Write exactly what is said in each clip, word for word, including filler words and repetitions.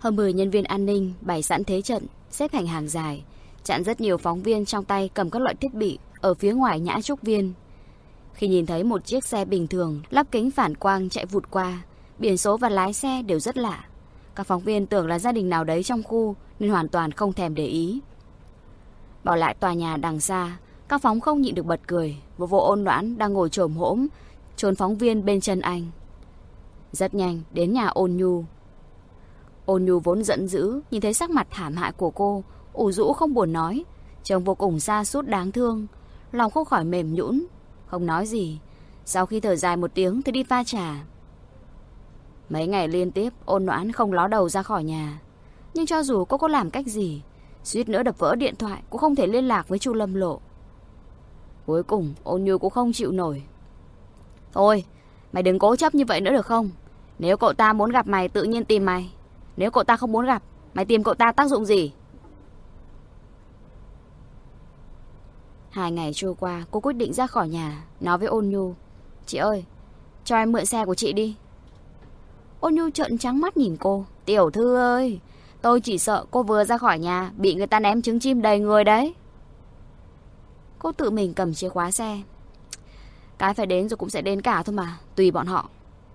Hơn mười nhân viên an ninh bày sẵn thế trận, xếp thành hàng dài, chặn rất nhiều phóng viên trong tay cầm các loại thiết bị ở phía ngoài nhã trúc viên. Khi nhìn thấy một chiếc xe bình thường lắp kính phản quang chạy vụt qua, biển số và lái xe đều rất lạ. Các phóng viên tưởng là gia đình nào đấy trong khu nên hoàn toàn không thèm để ý. Bỏ lại tòa nhà đằng xa, các phóng không nhịn được bật cười. Vô vô Ôn Noãn đang ngồi chồm hổm trốn phóng viên bên chân anh. Rất nhanh đến nhà Ôn Nhu. Ôn Nhu vốn giận dữ, nhìn thấy sắc mặt thảm hại của cô, ủ rũ không buồn nói, trông vô cùng sa sút đáng thương. Lòng không khỏi mềm nhũn, không nói gì. Sau khi thở dài một tiếng thì đi pha trà. Mấy ngày liên tiếp Ôn Noãn không ló đầu ra khỏi nhà. Nhưng cho dù cô có làm cách gì, suýt nữa đập vỡ điện thoại, cũng không thể liên lạc với Chu Lâm Lộ. Cuối cùng Ôn Nhu cũng không chịu nổi. Thôi, mày đừng cố chấp như vậy nữa được không? Nếu cậu ta muốn gặp mày tự nhiên tìm mày. Nếu cậu ta không muốn gặp, mày tìm cậu ta tác dụng gì? Hai ngày trôi qua, cô quyết định ra khỏi nhà, nói với Ôn Nhu. Chị ơi, cho em mượn xe của chị đi. Ôn Nhu trợn trắng mắt nhìn cô. Tiểu thư ơi, tôi chỉ sợ cô vừa ra khỏi nhà bị người ta ném trứng chim đầy người đấy. Cô tự mình cầm chìa khóa xe. Cái phải đến rồi cũng sẽ đến cả thôi mà, tùy bọn họ.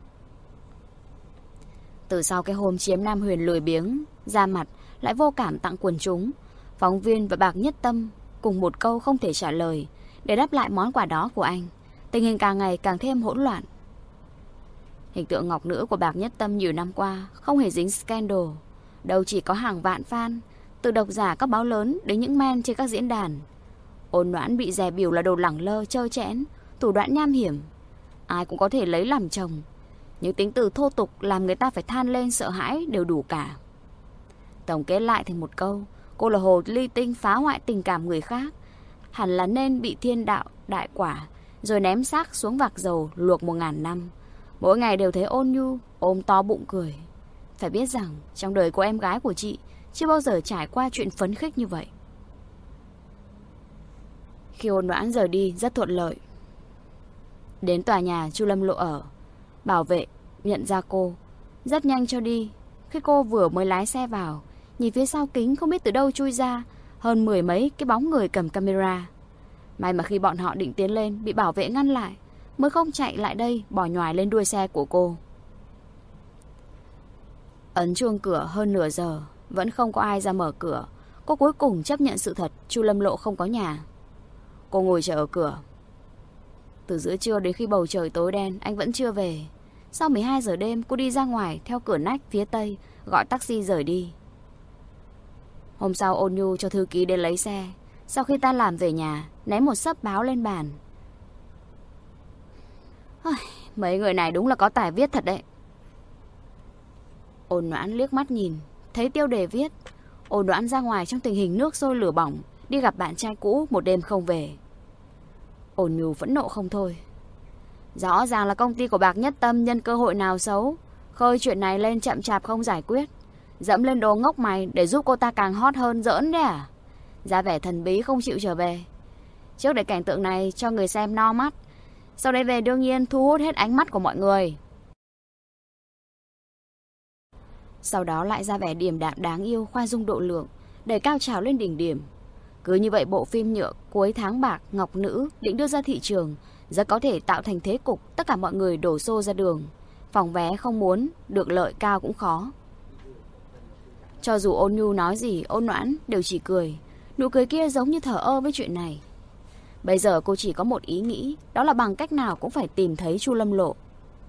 Từ sau cái hôm Chiếm Nam Huyền lười biếng ra mặt lại vô cảm tặng quần chúng, phóng viên và Bạc Nhất Tâm cùng một câu không thể trả lời để đáp lại món quà đó của anh. Tình hình càng ngày càng thêm hỗn loạn. Hình tượng ngọc nữ của Bạc Nhất Tâm nhiều năm qua không hề dính scandal, đâu chỉ có hàng vạn fan, từ độc giả các báo lớn đến những men trên các diễn đàn. Ôn Noãn bị dè bỉu là đồ lẳng lơ, trơ trẽn, thủ đoạn nham hiểm. Ai cũng có thể lấy làm chồng, những tính từ thô tục làm người ta phải than lên sợ hãi đều đủ cả. Tổng kết lại thành một câu, cô là hồ ly tinh phá hoại tình cảm người khác, hẳn là nên bị thiên đạo đại quả, rồi ném xác xuống vạc dầu luộc một ngàn năm. Mỗi ngày đều thấy Ôn Nhu ôm to bụng cười. Phải biết rằng trong đời của em gái của chị chưa bao giờ trải qua chuyện phấn khích như vậy. Khi Ôn Noãn rời đi rất thuận lợi. Đến tòa nhà Chu Lâm Lộ ở, bảo vệ nhận ra cô, rất nhanh cho đi. Khi cô vừa mới lái xe vào, nhìn phía sau kính không biết từ đâu chui ra hơn mười mấy cái bóng người cầm camera. May mà khi bọn họ định tiến lên bị bảo vệ ngăn lại, mới không chạy lại đây bỏ nhoài lên đuôi xe của cô. Ấn chuông cửa hơn nửa giờ, vẫn không có ai ra mở cửa. Cô cuối cùng chấp nhận sự thật Chu Lâm Lộ không có nhà. Cô ngồi chờ ở cửa. Từ giữa trưa đến khi bầu trời tối đen, anh vẫn chưa về. Sau mười hai giờ đêm, cô đi ra ngoài theo cửa nách phía tây, gọi taxi rời đi. Hôm sau Ôn Nhu cho thư ký đến lấy xe. Sau khi tan làm về nhà, ném một xấp báo lên bàn. Mấy người này đúng là có tài viết thật đấy. Ôn Noãn liếc mắt nhìn, thấy tiêu đề viết Ôn Noãn ra ngoài trong tình hình nước sôi lửa bỏng, đi gặp bạn trai cũ một đêm không về. Ôn Nhu phẫn nộ không thôi. Rõ ràng là công ty của Bạc Nhất Tâm nhân cơ hội nào xấu, khơi chuyện này lên chậm chạp không giải quyết, dẫm lên đồ ngốc mày để giúp cô ta càng hot hơn. Giỡn đấy à? Ra vẻ thần bí không chịu trở về. Trước để cảnh tượng này cho người xem no mắt, sau đấy về đương nhiên thu hút hết ánh mắt của mọi người. Sau đó lại ra vẻ điềm đạm đáng yêu, khoan dung độ lượng, để cao trào lên đỉnh điểm. Cứ như vậy bộ phim nhựa cuối tháng bạc Ngọc Nữ định đưa ra thị trường rất có thể tạo thành thế cục tất cả mọi người đổ xô ra đường. Phòng vé không muốn được lợi cao cũng khó. Cho dù Ôn Nhu nói gì, Ôn Noãn đều chỉ cười. Nụ cười kia giống như thờ ơ với chuyện này. Bây giờ cô chỉ có một ý nghĩ, đó là bằng cách nào cũng phải tìm thấy Chu Lâm Lộ.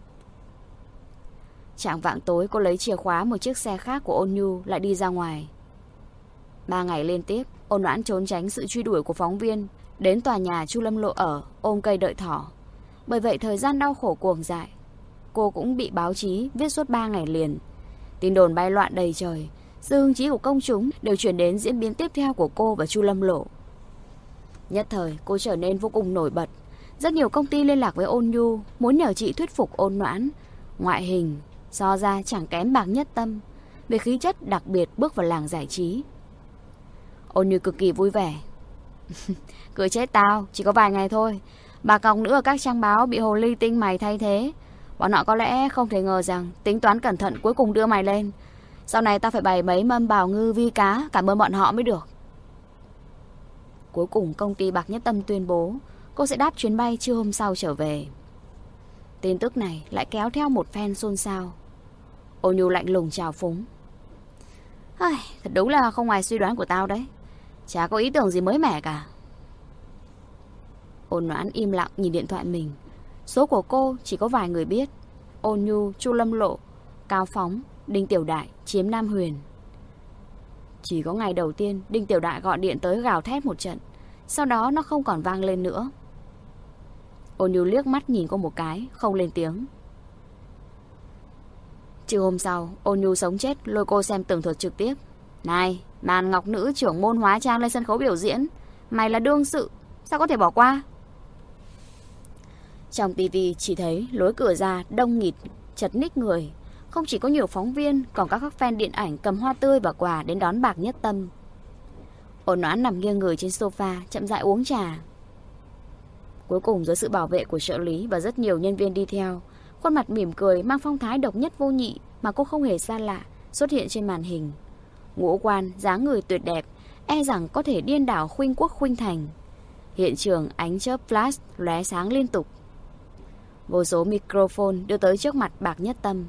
Chạng vạng tối cô lấy chìa khóa một chiếc xe khác của Ôn Nhu lại đi ra ngoài. Ba ngày liên tiếp, Ôn Noãn trốn tránh sự truy đuổi của phóng viên, đến tòa nhà Chu Lâm Lộ ở, ôm cây đợi thỏ. Bởi vậy thời gian đau khổ cuồng dại. Cô cũng bị báo chí viết suốt ba ngày liền. Tin đồn bay loạn đầy trời, sự hứng chí của công chúng đều chuyển đến diễn biến tiếp theo của cô và Chu Lâm Lộ. Nhất thời cô trở nên vô cùng nổi bật. Rất nhiều công ty liên lạc với Ôn Nhu, muốn nhờ chị thuyết phục Ôn Noãn. Ngoại hình so ra chẳng kém Bạc Nhất Tâm, về khí chất đặc biệt bước vào làng giải trí. Ôn Nhu cực kỳ vui vẻ. Cười chết tao, chỉ có vài ngày thôi. Bà cọc nữa ở các trang báo bị hồ ly tinh mày thay thế. Bọn họ có lẽ không thể ngờ rằng tính toán cẩn thận cuối cùng đưa mày lên. Sau này ta phải bày mấy mâm bào ngư vi cá, cảm ơn bọn họ mới được. Cuối cùng công ty Bạc Nhất Tâm tuyên bố cô sẽ đáp chuyến bay trưa hôm sau trở về. Tin tức này lại kéo theo một phen xôn xao. Ô Nhu lạnh lùng chào phúng. Ai, thật đúng là không ngoài suy đoán của tao đấy. Chả có ý tưởng gì mới mẻ cả. Ôn Noãn im lặng nhìn điện thoại mình. Số của cô chỉ có vài người biết. Ôn Nhu, Chu Lâm Lộ, Cao Phóng, Đinh Tiểu Đại, Chiếm Nam Huyền. Chỉ có ngày đầu tiên Đinh Tiểu Đại gọi điện tới gào thét một trận. Sau đó nó không còn vang lên nữa. Ôn Nhu liếc mắt nhìn cô một cái, không lên tiếng. Chiều hôm sau, Ôn Nhu sống chết lôi cô xem tường thuật trực tiếp. Này, màn ngọc nữ trưởng môn hóa trang lên sân khấu biểu diễn. Mày là đương sự, sao có thể bỏ qua? Trong tivi chỉ thấy lối cửa ra đông nghịt, chật ních người. Không chỉ có nhiều phóng viên, còn các các fan điện ảnh cầm hoa tươi và quà đến đón Bạc Nhất Tâm. Ôn Noãn nằm nghiêng người trên sofa, chậm rãi uống trà. Cuối cùng dưới sự bảo vệ của trợ lý và rất nhiều nhân viên đi theo, khuôn mặt mỉm cười mang phong thái độc nhất vô nhị mà cô không hề xa lạ xuất hiện trên màn hình. Ngũ quan, dáng người tuyệt đẹp, e rằng có thể điên đảo khuynh quốc khuynh thành. Hiện trường ánh chớp flash lóe sáng liên tục. Vô số microphone đưa tới trước mặt Bạc Nhất Tâm.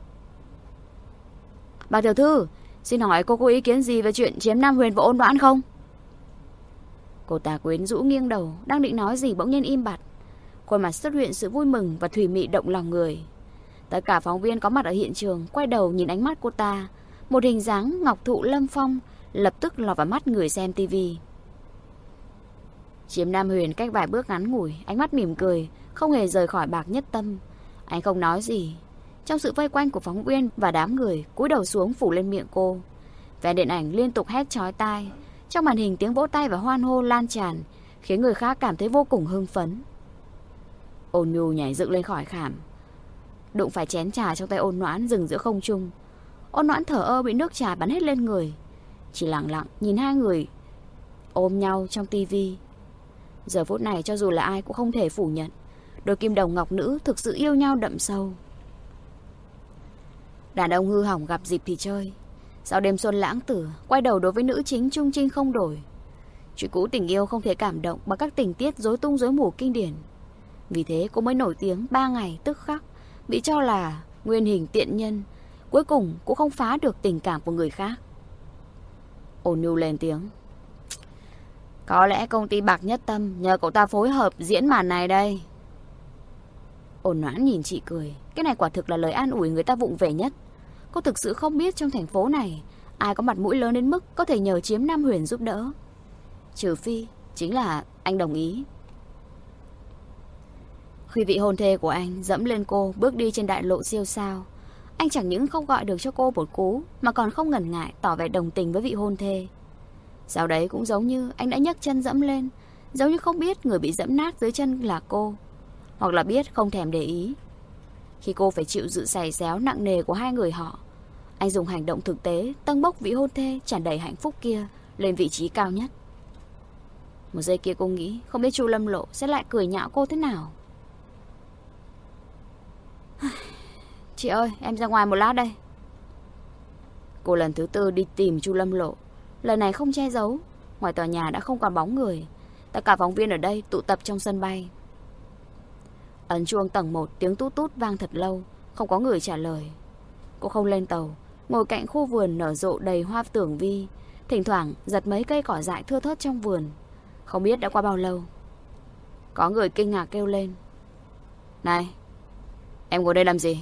Bạc tiểu thư, xin hỏi cô có ý kiến gì về chuyện Chiếm Nam Huyền và Ôn Noãn không? Cô ta quyến rũ nghiêng đầu, đang định nói gì bỗng nhiên im bặt. Khuôn mặt xuất hiện sự vui mừng và thủy mị động lòng người. Tất cả phóng viên có mặt ở hiện trường quay đầu nhìn ánh mắt cô ta. Một hình dáng ngọc thụ lâm phong lập tức lọt vào mắt người xem tivi. Chiếm Nam Huyền cách vài bước ngắn ngủi, ánh mắt mỉm cười, không hề rời khỏi Bạc Nhất Tâm. Anh không nói gì. Trong sự vây quanh của phóng viên và đám người, cúi đầu xuống phủ lên miệng cô. Fan điện ảnh liên tục hét chói tai. Trong màn hình tiếng vỗ tay và hoan hô lan tràn, khiến người khác cảm thấy vô cùng hưng phấn. Ôn Nhu nhảy dựng lên khỏi khảm, đụng phải chén trà trong tay Ôn Noãn dừng giữa không trung. Ôn Noãn thở ơ bị nước trà bắn hết lên người, chỉ lặng lặng nhìn hai người ôm nhau trong tivi. Giờ phút này cho dù là ai cũng không thể phủ nhận, đôi kim đồng ngọc nữ thực sự yêu nhau đậm sâu. Đàn ông hư hỏng gặp dịp thì chơi. Sau đêm xuân lãng tử, quay đầu đối với nữ chính trung trinh không đổi. Chuyện cũ tình yêu không thể cảm động bằng các tình tiết rối tung rối mù kinh điển. Vì thế cô mới nổi tiếng ba ngày tức khắc, bị cho là nguyên hình tiện nhân. Cuối cùng cũng không phá được tình cảm của người khác. Ôn Nhu lên tiếng. Có lẽ công ty Bạc Nhất Tâm nhờ cậu ta phối hợp diễn màn này đây. Ôn Noãn nhìn chị cười. Cái này quả thực là lời an ủi người ta vụng về nhất. Cô thực sự không biết trong thành phố này ai có mặt mũi lớn đến mức có thể nhờ Chiếm Nam Huyền giúp đỡ. Trừ phi chính là anh đồng ý. Khi vị hôn thê của anh dẫm lên cô bước đi trên đại lộ siêu sao, anh chẳng những không gọi được cho cô một cú, mà còn không ngần ngại tỏ vẻ đồng tình với vị hôn thê. Sau đấy cũng giống như anh đã nhấc chân dẫm lên, giống như không biết người bị dẫm nát dưới chân là cô, hoặc là biết không thèm để ý. Khi cô phải chịu sự giày xéo nặng nề của hai người họ, anh dùng hành động thực tế tâng bốc vị hôn thê tràn đầy hạnh phúc kia lên vị trí cao nhất. Một giây kia cô nghĩ không biết Chu Lâm Lộ sẽ lại cười nhạo cô thế nào. Chị ơi, em ra ngoài một lát đây. Cô lần thứ tư đi tìm Chu Lâm Lộ. Lần này không che giấu. Ngoài tòa nhà đã không còn bóng người. Tất cả phóng viên ở đây tụ tập trong sân bay. Ấn chuông tầng một, tiếng tút tút vang thật lâu, không có người trả lời. Cô không lên tàu, ngồi cạnh khu vườn nở rộ đầy hoa tưởng vi, thỉnh thoảng giật mấy cây cỏ dại thưa thớt trong vườn. Không biết đã qua bao lâu. Có người kinh ngạc kêu lên. Này, em ngồi đây làm gì?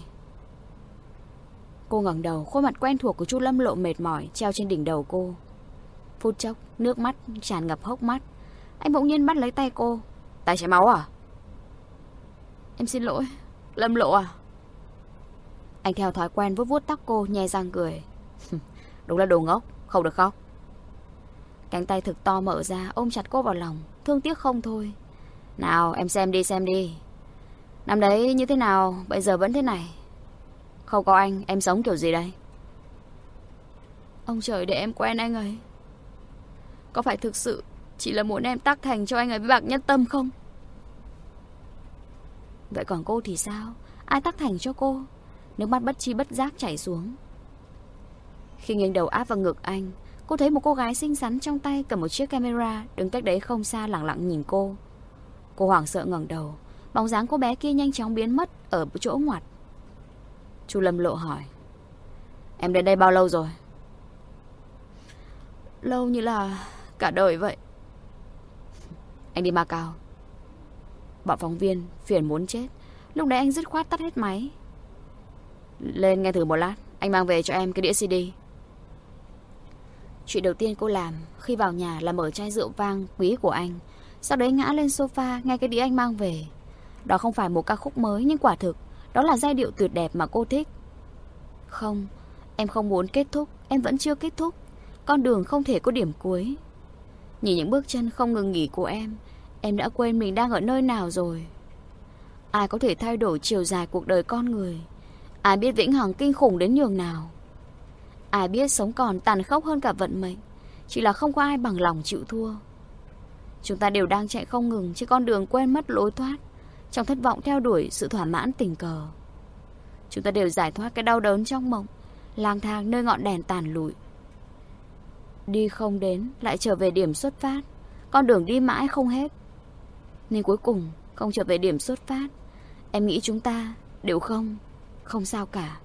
Cô ngẩng đầu, khuôn mặt quen thuộc của Chu Lâm Lộ mệt mỏi treo trên đỉnh đầu cô. Phút chốc, nước mắt tràn ngập hốc mắt. Anh bỗng nhiên bắt lấy tay cô. Tay chảy máu à? Em xin lỗi, Lâm Lộ à? Anh theo thói quen vuốt vuốt tóc cô, nhe răng cười. Đúng là đồ ngốc, không được khóc. Cánh tay thực to mở ra ôm chặt cô vào lòng, thương tiếc không thôi. Nào em xem đi xem đi. Năm đấy như thế nào, bây giờ vẫn thế này. Không có anh, em sống kiểu gì đây? Ông trời để em quen anh ấy. Có phải thực sự chỉ là muốn em tác thành cho anh ấy với Bạc Nhất Tâm không? Vậy còn cô thì sao? Ai tác thành cho cô? Nước mắt bất chi bất giác chảy xuống. Khi nghiêng đầu áp vào ngực anh, cô thấy một cô gái xinh xắn trong tay cầm một chiếc camera đứng cách đấy không xa lẳng lặng nhìn cô. Cô hoảng sợ ngẩng đầu, bóng dáng cô bé kia nhanh chóng biến mất ở chỗ ngoặt. Chu Lâm Lộ hỏi: Em đến đây bao lâu rồi? Lâu như là cả đời vậy. Anh đi Macau. Bọn phóng viên phiền muốn chết. Lúc đấy anh dứt khoát tắt hết máy. Lên nghe thử một lát, anh mang về cho em cái đĩa xê đê. Chuyện đầu tiên cô làm khi vào nhà là mở chai rượu vang quý của anh, sau đấy ngã lên sofa nghe cái đĩa anh mang về. Đó không phải một ca khúc mới, nhưng quả thực đó là giai điệu tuyệt đẹp mà cô thích. Không, em không muốn kết thúc. Em vẫn chưa kết thúc. Con đường không thể có điểm cuối. Nhìn những bước chân không ngừng nghỉ của em, em đã quên mình đang ở nơi nào rồi. Ai có thể thay đổi chiều dài cuộc đời con người? Ai biết vĩnh hằng kinh khủng đến nhường nào? Ai biết sống còn tàn khốc hơn cả vận mệnh? Chỉ là không có ai bằng lòng chịu thua. Chúng ta đều đang chạy không ngừng trên con đường quên mất lối thoát, trong thất vọng theo đuổi sự thỏa mãn tình cờ. Chúng ta đều giải thoát cái đau đớn trong mộng, lang thang nơi ngọn đèn tàn lụi. Đi không đến, lại trở về điểm xuất phát. Con đường đi mãi không hết, nên cuối cùng không trở về điểm xuất phát. Em nghĩ chúng ta đều không Không sao cả.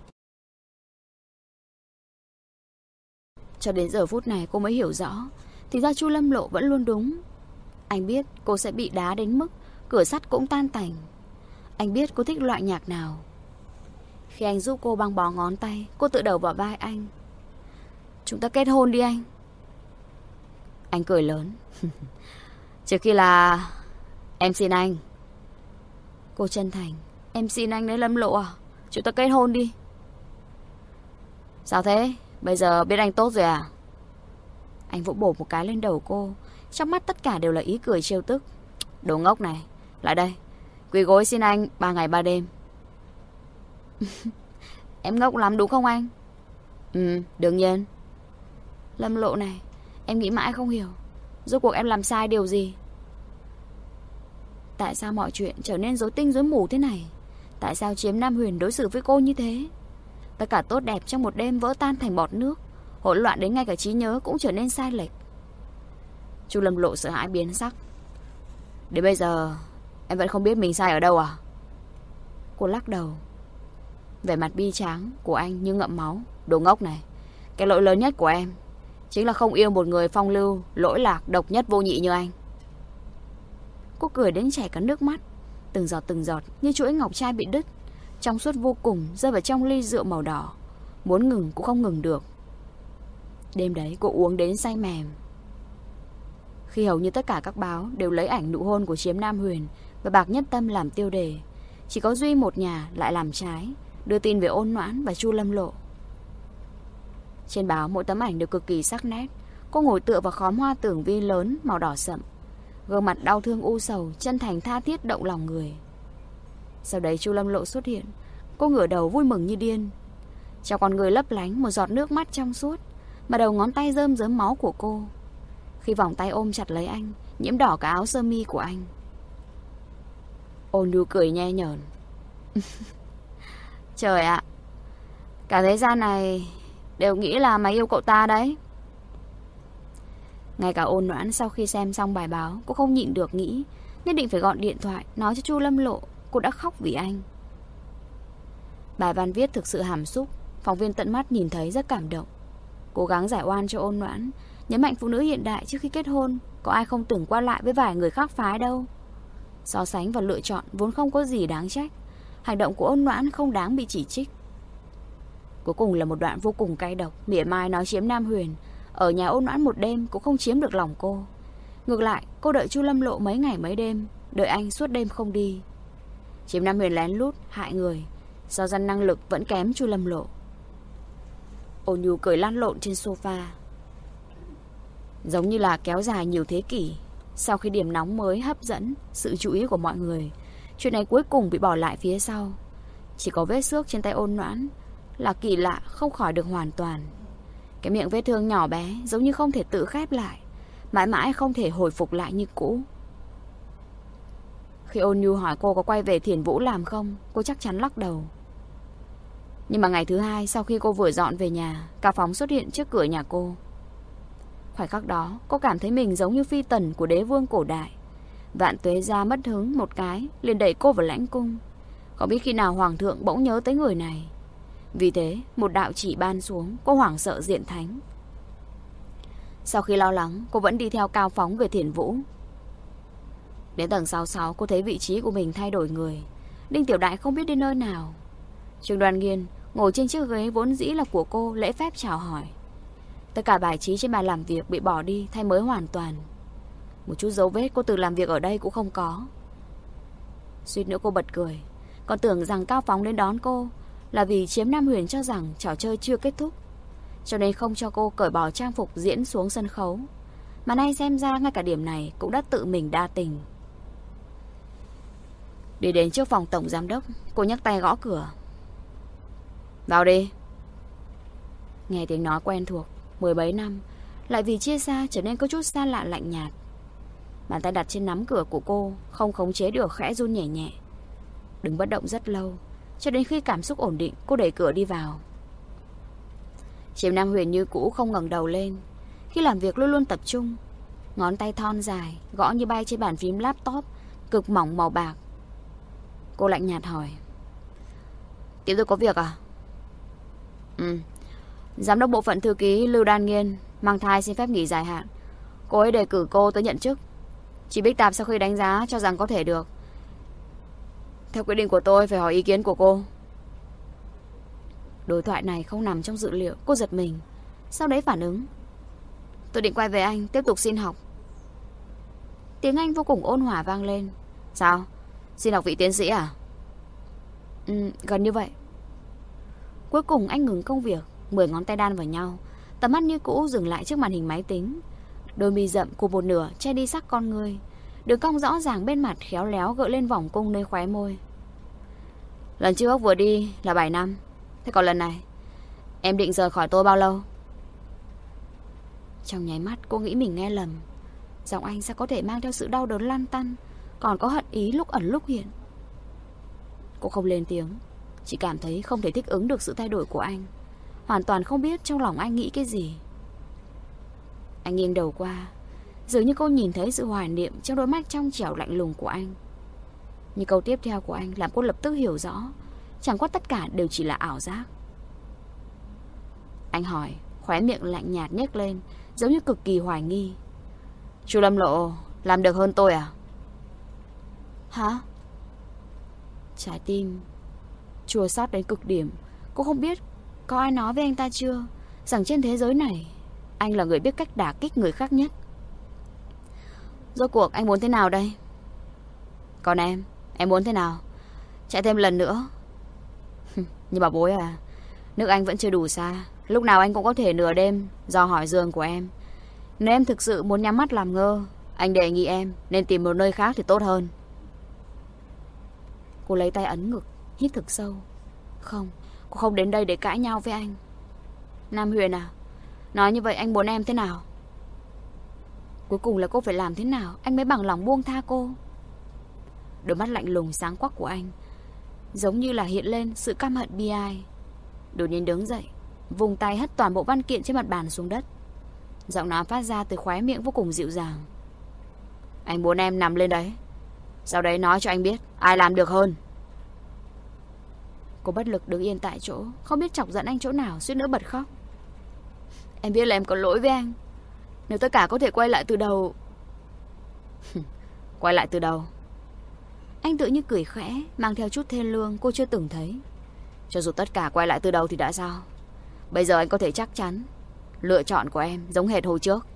Cho đến giờ phút này cô mới hiểu rõ, thì ra Chu Lâm Lộ vẫn luôn đúng. Anh biết cô sẽ bị đá đến mức cửa sắt cũng tan tành. Anh biết cô thích loại nhạc nào. Khi anh giúp cô băng bó ngón tay, cô tựa đầu vào vai anh. Chúng ta kết hôn đi anh. Anh cười lớn. Trước khi là em xin anh. Cô chân thành. Em xin anh đấy Lâm Lộ à? Chúng ta kết hôn đi. Sao thế? Bây giờ biết anh tốt rồi à? Anh vỗ bổ một cái lên đầu cô. Trong mắt tất cả đều là ý cười trêu tức. Đồ ngốc này, lại đây. Quỳ gối xin anh ba ngày ba đêm. Em ngốc lắm đúng không anh? Ừ, đương nhiên. Lâm Lộ này, em nghĩ mãi không hiểu, rốt cuộc em làm sai điều gì? Tại sao mọi chuyện trở nên rối tinh rối mù thế này? Tại sao Chiếm Nam Huyền đối xử với cô như thế? Tất cả tốt đẹp trong một đêm vỡ tan thành bọt nước, hỗn loạn đến ngay cả trí nhớ cũng trở nên sai lệch. Chu Lâm Lộ sợ hãi biến sắc. Đến bây giờ em vẫn không biết mình sai ở đâu à? Cô lắc đầu. Vẻ mặt bi tráng của anh như ngậm máu. Đồ ngốc này, cái lỗi lớn nhất của em chính là không yêu một người phong lưu, lỗi lạc, độc nhất vô nhị như anh. Cô cười đến chảy cả nước mắt. Từng giọt từng giọt như chuỗi ngọc trai bị đứt, trong suốt vô cùng rơi vào trong ly rượu màu đỏ. Muốn ngừng cũng không ngừng được. Đêm đấy cô uống đến say mềm. Khi hầu như tất cả các báo đều lấy ảnh nụ hôn của Chiếm Nam Huyền và Bạc Nhất Tâm làm tiêu đề, chỉ có duy một nhà lại làm trái, đưa tin về Ôn Noãn và Chu Lâm Lộ. Trên báo mỗi tấm ảnh đều cực kỳ sắc nét. Cô ngồi tựa vào khóm hoa tưởng vi lớn màu đỏ sậm, gương mặt đau thương u sầu, chân thành tha thiết động lòng người. Sau đấy Chu Lâm Lộ xuất hiện. Cô ngửa đầu vui mừng như điên. Trong con người lấp lánh một giọt nước mắt trong suốt, mà đầu ngón tay rơm rớm máu của cô. Khi vòng tay ôm chặt lấy anh, nhiễm đỏ cả áo sơ mi của anh. Ôn nhu cười nhe nhởn. Trời ạ, cả thế gian này đều nghĩ là mày yêu cậu ta đấy. Ngay cả Ôn Noãn sau khi xem xong bài báo, cô không nhịn được nghĩ nhất định phải gọi điện thoại nói cho Chu Lâm Lộ cô đã khóc vì anh. Bài văn viết thực sự hàm xúc, phóng viên tận mắt nhìn thấy rất cảm động. Cố gắng giải oan cho Ôn Noãn, nhấn mạnh phụ nữ hiện đại trước khi kết hôn có ai không từng qua lại với vài người khác phái đâu. So sánh và lựa chọn vốn không có gì đáng trách. Hành động của Ôn Noãn không đáng bị chỉ trích. Cuối cùng là một đoạn vô cùng cay độc, mỉa mai nói Chiếm Nam Huyền ở nhà Ôn Noãn một đêm cũng không chiếm được lòng cô. Ngược lại, cô đợi Chu Lâm Lộ mấy ngày mấy đêm, đợi anh suốt đêm không đi. Chiếm Nam Huyền lén lút hại người, do dân năng lực vẫn kém Chu Lâm Lộ. Ôn nhu cười lăn lộn trên sofa, giống như là kéo dài nhiều thế kỷ. Sau khi điểm nóng mới hấp dẫn sự chú ý của mọi người, chuyện này cuối cùng bị bỏ lại phía sau. Chỉ có vết xước trên tay Ôn Noãn là kỳ lạ không khỏi được hoàn toàn. Cái miệng vết thương nhỏ bé giống như không thể tự khép lại, mãi mãi không thể hồi phục lại như cũ. Khi Ôn Nhu hỏi cô có quay về Thiền Vũ làm không, cô chắc chắn lắc đầu. Nhưng mà ngày thứ hai sau khi cô vừa dọn về nhà, Cao Phóng xuất hiện trước cửa nhà cô. Khoảnh khắc đó, cô cảm thấy mình giống như phi tần của đế vương cổ đại. Vạn Tuế Gia mất hứng một cái, liền đẩy cô vào lãnh cung. Không biết khi nào hoàng thượng bỗng nhớ tới người này. Vì thế, một đạo chỉ ban xuống, cô hoảng sợ diện thánh. Sau khi lo lắng, cô vẫn đi theo Cao Phóng về Thiền Vũ. Đến tầng sáu mươi sáu, cô thấy vị trí của mình thay đổi người. Đinh Tiểu Đại không biết đi nơi nào. Trương Đoan Nghiên ngồi trên chiếc ghế vốn dĩ là của cô, lễ phép chào hỏi. Tất cả bài trí trên bàn làm việc bị bỏ đi, thay mới hoàn toàn. Một chút dấu vết cô từng làm việc ở đây cũng không có. Suýt nữa cô bật cười. Còn tưởng rằng Cao Phóng đến đón cô là vì Chiếm Nam Huyền cho rằng trò chơi chưa kết thúc, cho nên không cho cô cởi bỏ trang phục diễn xuống sân khấu. Mà nay xem ra ngay cả điểm này cũng đã tự mình đa tình. Đi đến trước phòng tổng giám đốc, cô nhấc tay gõ cửa. Vào đi. Nghe tiếng nói quen thuộc, mười mấy năm, lại vì chia xa trở nên có chút xa lạ lạnh nhạt. Bàn tay đặt trên nắm cửa của cô không khống chế được, khẽ run nhẹ nhẹ. Đứng bất động rất lâu, cho đến khi cảm xúc ổn định, cô đẩy cửa đi vào. Chiêm Nam Huyền như cũ không ngẩng đầu lên. Khi làm việc luôn luôn tập trung. Ngón tay thon dài gõ như bay trên bàn phím laptop cực mỏng màu bạc. Cô lạnh nhạt hỏi: Tiếp tục có việc à? Ừ. Giám đốc bộ phận thư ký Lưu Đan Nghiên mang thai xin phép nghỉ dài hạn. Cô ấy đề cử cô tới nhận chức. Chị Bích Tạp sau khi đánh giá cho rằng có thể được. Theo quyết định của tôi phải hỏi ý kiến của cô. Đối thoại này không nằm trong dự liệu. Cô giật mình, sau đấy phản ứng: Tôi định quay về Anh tiếp tục xin học. Tiếng Anh vô cùng ôn hòa vang lên. Sao? Xin học vị tiến sĩ à? Ừ, gần như vậy. Cuối cùng anh ngừng công việc, mười ngón tay đan vào nhau, tầm mắt như cũ dừng lại trước màn hình máy tính. Đôi mi rậm của một nửa che đi sắc con người. Đường cong rõ ràng bên mặt khéo léo gợi lên vòng cung nơi khóe môi. Lần trước vừa đi là bảy năm. Thế còn lần này em định rời khỏi tôi bao lâu? Trong nháy mắt cô nghĩ mình nghe lầm. Giọng anh sao có thể mang theo sự đau đớn lăn tăn, còn có hận ý lúc ẩn lúc hiện. Cô không lên tiếng, chỉ cảm thấy không thể thích ứng được sự thay đổi của anh. Hoàn toàn không biết trong lòng anh nghĩ cái gì. Anh nghiêng đầu qua, dường như cô nhìn thấy sự hoài niệm trong đôi mắt trong trẻo lạnh lùng của anh. Nhưng câu tiếp theo của anh làm cô lập tức hiểu rõ, chẳng qua tất cả đều chỉ là ảo giác. Anh hỏi, khóe miệng lạnh nhạt nhếch lên, giống như cực kỳ hoài nghi. Chu Lâm Lộ làm được hơn tôi à? Hả? Trái tim chua xót đến cực điểm. Cô không biết có ai nói với anh ta chưa, rằng trên thế giới này anh là người biết cách đả kích người khác nhất. Rốt cuộc anh muốn thế nào đây? Còn em, em muốn thế nào? Chạy thêm lần nữa? Nhưng mà bối à, nước Anh vẫn chưa đủ xa. Lúc nào anh cũng có thể nửa đêm do hỏi giường của em. Nếu em thực sự muốn nhắm mắt làm ngơ, anh đề nghị em nên tìm một nơi khác thì tốt hơn. Cô lấy tay ấn ngực, hít thực sâu. Không, cô không đến đây để cãi nhau với anh. Nam Huyền à, nói như vậy anh muốn em thế nào? Cuối cùng là cô phải làm thế nào anh mới bằng lòng buông tha cô? Đôi mắt lạnh lùng sáng quắc của anh giống như là hiện lên sự căm hận bi ai. Đột nhiên đứng dậy, vùng tay hất toàn bộ văn kiện trên mặt bàn xuống đất. Giọng nói phát ra từ khóe miệng vô cùng dịu dàng. Anh muốn em nằm lên đấy, sau đấy nói cho anh biết ai làm được hơn. Cô bất lực đứng yên tại chỗ, không biết chọc giận anh chỗ nào, suýt nữa bật khóc. Em biết là em có lỗi với anh. Nếu tất cả có thể quay lại từ đầu. Quay lại từ đầu? Anh tự như cười khẽ, mang theo chút thê lương cô chưa từng thấy. Cho dù tất cả quay lại từ đầu thì đã sao? Bây giờ anh có thể chắc chắn lựa chọn của em giống hệt hồi trước.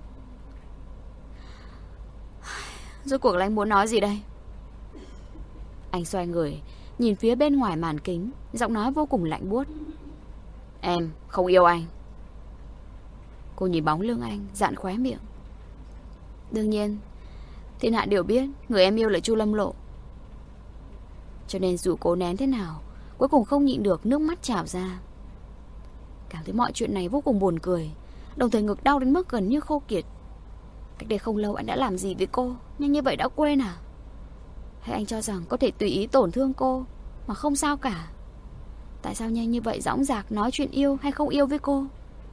Rốt cuộc là anh muốn nói gì đây? Anh xoay người, nhìn phía bên ngoài màn kính, giọng nói vô cùng lạnh buốt. Em không yêu anh. Cô nhìn bóng lưng anh, dạn khóe miệng. Đương nhiên, thiên hạ đều biết người em yêu là Chu Lâm Lộ. Cho nên dù cố nén thế nào, cuối cùng không nhịn được nước mắt trào ra. Cảm thấy mọi chuyện này vô cùng buồn cười, đồng thời ngực đau đến mức gần như khô kiệt. Cách đây không lâu anh đã làm gì với cô, nhưng như vậy đã quên à? Hay anh cho rằng có thể tùy ý tổn thương cô mà không sao cả? Tại sao nhanh như vậy dõng dạc nói chuyện yêu hay không yêu với cô?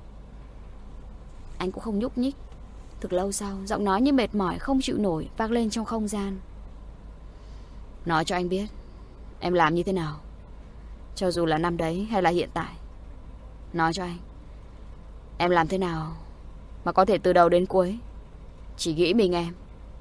Anh cũng không nhúc nhích. Thực lâu sau, giọng nói như mệt mỏi không chịu nổi vang lên trong không gian. Nói cho anh biết em làm như thế nào, cho dù là năm đấy hay là hiện tại. Nói cho anh, em làm thế nào mà có thể từ đầu đến cuối chỉ nghĩ mình em.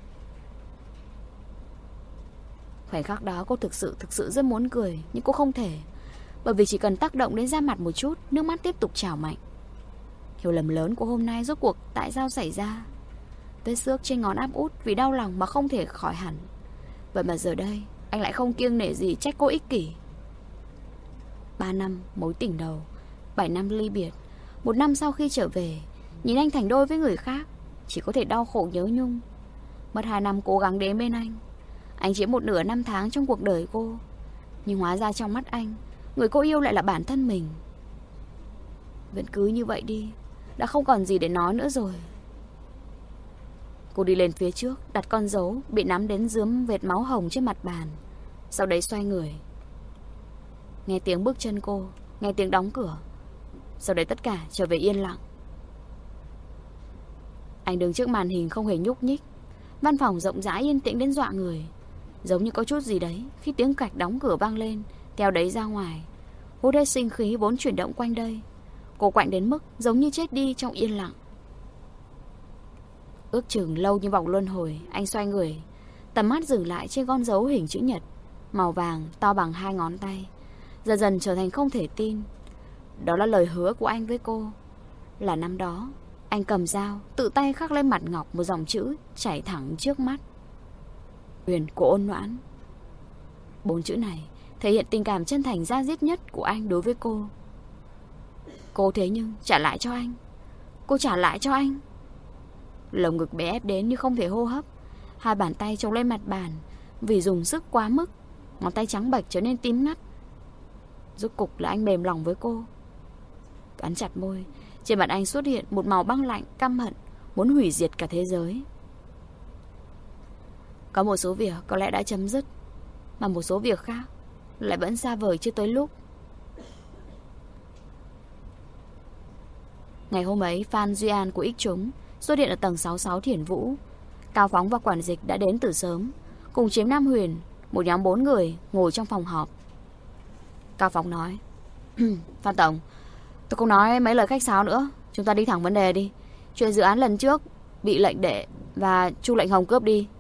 Khoảnh khắc đó cô thực sự thực sự rất muốn cười, nhưng cô không thể. Bởi vì chỉ cần tác động đến da mặt một chút, nước mắt tiếp tục trào mạnh. Hiểu lầm lớn của hôm nay rốt cuộc tại sao xảy ra? Vết xước trên ngón áp út vì đau lòng mà không thể khỏi hẳn. Vậy mà giờ đây anh lại không kiêng nể gì trách cô ích kỷ. Ba năm mối tình đầu, bảy năm ly biệt. Một năm sau khi trở về, nhìn anh thành đôi với người khác, chỉ có thể đau khổ nhớ nhung. Mất hai năm cố gắng đến bên anh, anh chiếm một nửa năm tháng trong cuộc đời cô. Nhưng hóa ra trong mắt anh, người cô yêu lại là bản thân mình. Vẫn cứ như vậy đi, đã không còn gì để nói nữa rồi. Cô đi lên phía trước, đặt con dấu bị nắm đến rướm vệt máu hồng trên mặt bàn. Sau đấy xoay người. Nghe tiếng bước chân cô, nghe tiếng đóng cửa. Sau đấy tất cả trở về yên lặng. Anh đứng trước màn hình không hề nhúc nhích. Văn phòng rộng rãi yên tĩnh đến dọa người. Giống như có chút gì đấy khi tiếng cạch đóng cửa vang lên, theo đấy ra ngoài, hút hết sinh khí vốn chuyển động quanh đây. Cô quạnh đến mức giống như chết đi trong yên lặng. Ước chừng lâu như vòng luân hồi, anh xoay người, tầm mắt dừng lại trên con dấu hình chữ nhật màu vàng to bằng hai ngón tay. Dần dần trở thành không thể tin. Đó là lời hứa của anh với cô. Là năm đó anh cầm dao, tự tay khắc lên mặt ngọc một dòng chữ chảy thẳng trước mắt: Huyền của Ôn Noãn. Bốn chữ này thể hiện tình cảm chân thành da diết nhất của anh đối với cô. Cô thế nhưng trả lại cho anh. Cô trả lại cho anh. Lồng ngực bé ép đến như không thể hô hấp. Hai bàn tay chống lên mặt bàn. Vì dùng sức quá mức, ngón tay trắng bệch trở nên tím ngắt. Rốt cục là anh mềm lòng với cô. Cắn chặt môi, trên mặt anh xuất hiện một màu băng lạnh, căm hận, muốn hủy diệt cả thế giới. Có một số việc có lẽ đã chấm dứt, mà một số việc khác lại vẫn xa vời chưa tới lúc. Ngày hôm ấy, Phan Duy An của X Chúng xuất hiện ở tầng sáu mươi sáu Thiển Vũ. Cao Phóng và quản dịch đã đến từ sớm, cùng Chiếm Nam Huyền, một nhóm bốn người ngồi trong phòng họp. Cao Phóng nói: Phan Tổng, tôi không nói mấy lời khách sáo nữa, chúng ta đi thẳng vấn đề đi. Chuyện dự án lần trước bị lệnh đệ và Chu Lệnh Hồng cướp đi.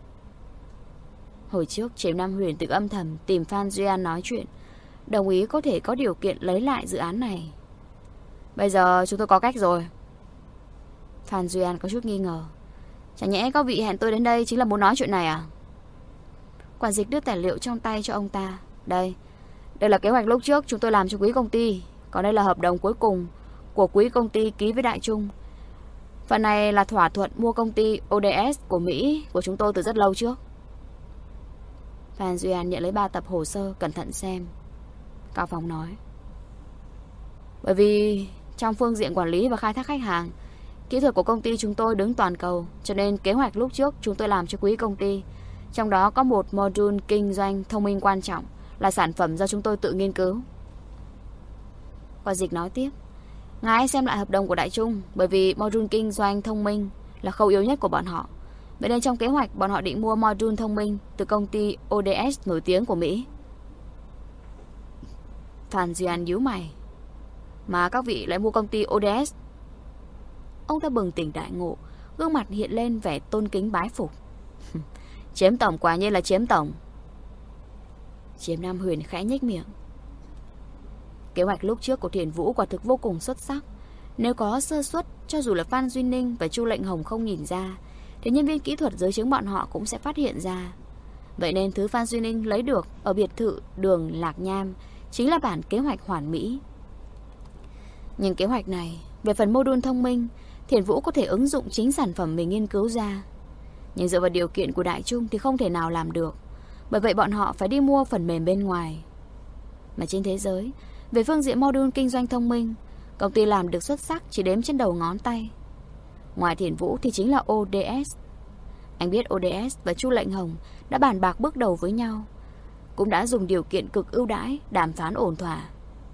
Hồi trước Chiếm Nam Huyền tự âm thầm tìm Phan Duy An nói chuyện, đồng ý có thể có điều kiện lấy lại dự án này. Bây giờ chúng tôi có cách rồi. Phan Duy An có chút nghi ngờ. Chẳng nhẽ các vị hẹn tôi đến đây chính là muốn nói chuyện này à? Quản dịch đưa tài liệu trong tay cho ông ta. Đây, đây là kế hoạch lúc trước chúng tôi làm cho quý công ty. Còn đây là hợp đồng cuối cùng của quý công ty ký với Đại Trung. Phần này là thỏa thuận mua công ty o đê ét của Mỹ của chúng tôi từ rất lâu trước. Phan Duy An nhận lấy ba tập hồ sơ, cẩn thận xem. Cao Phong nói: Bởi vì trong phương diện quản lý và khai thác khách hàng, kỹ thuật của công ty chúng tôi đứng toàn cầu, cho nên kế hoạch lúc trước chúng tôi làm cho quý công ty, trong đó có một module kinh doanh thông minh quan trọng, là sản phẩm do chúng tôi tự nghiên cứu. Quản dịch nói tiếp: Ngài xem lại hợp đồng của Đại Trung, bởi vì module kinh doanh thông minh là khâu yếu nhất của bọn họ. Vậy nên trong kế hoạch bọn họ định mua module thông minh từ công ty o đê ét nổi tiếng của Mỹ. Phan Duy An nhíu mày: Mà các vị lại mua công ty o đê ét? Ông ta bừng tỉnh đại ngộ, gương mặt hiện lên vẻ tôn kính bái phục. Chiếm tổng quả nhiên là Chiếm tổng. Chiếm Nam Huyền khẽ nhếch miệng. Kế hoạch lúc trước của Thiển Vũ quả thực vô cùng xuất sắc. Nếu có sơ suất, cho dù là Phan Duy Ninh và Chu Lệnh Hồng không nhìn ra, thì nhân viên kỹ thuật dưới trướng bọn họ cũng sẽ phát hiện ra. Vậy nên thứ Phan Duy Ninh lấy được ở biệt thự đường Lạc Nham chính là bản kế hoạch hoàn mỹ. Nhưng kế hoạch này, về phần module thông minh, Thiển Vũ có thể ứng dụng chính sản phẩm mình nghiên cứu ra. Nhưng dựa vào điều kiện của Đại Trung thì không thể nào làm được. Bởi vậy bọn họ phải đi mua phần mềm bên ngoài. Mà trên thế giới, về phương diện module kinh doanh thông minh, công ty làm được xuất sắc chỉ đếm trên đầu ngón tay. Ngoài Thiển Vũ thì chính là o đê ét. Anh biết o đê ét và Chu Lệnh Hồng đã bàn bạc bước đầu với nhau, cũng đã dùng điều kiện cực ưu đãi, đàm phán ổn thỏa.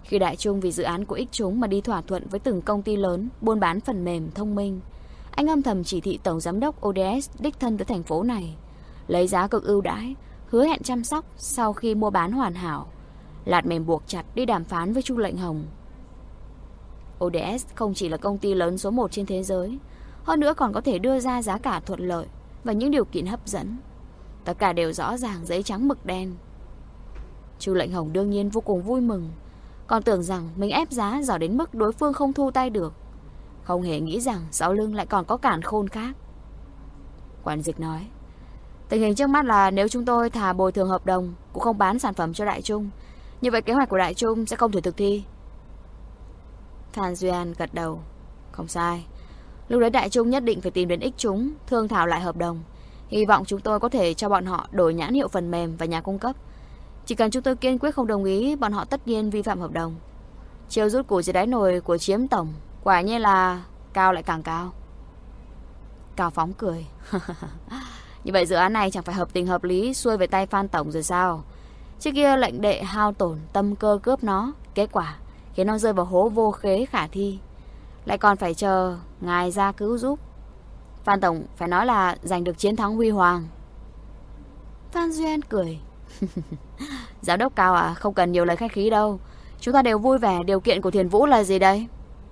Khi Đại Trung vì dự án của X chúng mà đi thỏa thuận với từng công ty lớn buôn bán phần mềm thông minh, anh âm thầm chỉ thị tổng giám đốc ô đê ét đích thân tới thành phố này, lấy giá cực ưu đãi, hứa hẹn chăm sóc sau khi mua bán hoàn hảo, lạt mềm buộc chặt đi đàm phán với Chu Lệnh Hồng. ô đê ét không chỉ là công ty lớn số một trên thế giới, hơn nữa còn có thể đưa ra giá cả thuận lợi và những điều kiện hấp dẫn. Tất cả đều rõ ràng giấy trắng mực đen. Chu Lệnh Hồng đương nhiên vô cùng vui mừng, còn tưởng rằng mình ép giá giỏi đến mức đối phương không thu tay được, không hề nghĩ rằng sau lưng lại còn có càn khôn khác. Quản dịch nói, tình hình trước mắt là nếu chúng tôi thà bồi thường hợp đồng cũng không bán sản phẩm cho Đại Trung, như vậy kế hoạch của Đại Trung sẽ không thể thực thi. Phan Duy An gật đầu, không sai. Lúc đấy Đại Trung nhất định phải tìm đến X chúng thương thảo lại hợp đồng. Hy vọng chúng tôi có thể cho bọn họ đổi nhãn hiệu phần mềm và nhà cung cấp. Chỉ cần chúng tôi kiên quyết không đồng ý, bọn họ tất nhiên vi phạm hợp đồng. Chiêu rút củi dưới đáy nồi của Chiếm tổng quả nhiên là cao lại càng cao. Cao Phóng cười. Như vậy dự án này chẳng phải hợp tình hợp lý xuôi về tay Phan tổng rồi sao? Trước kia lệnh đệ hao tổn tâm cơ cướp nó, kết quả khiến nó rơi vào hố vô khế khả thi, lại còn phải chờ ngài ra cứu giúp. Phan tổng phải nói là giành được chiến thắng huy hoàng. Phan Duyên cười. Giám đốc Cao à, không cần nhiều lời khách khí đâu. Chúng ta đều vui vẻ. Điều kiện của Thiền Vũ là gì đây?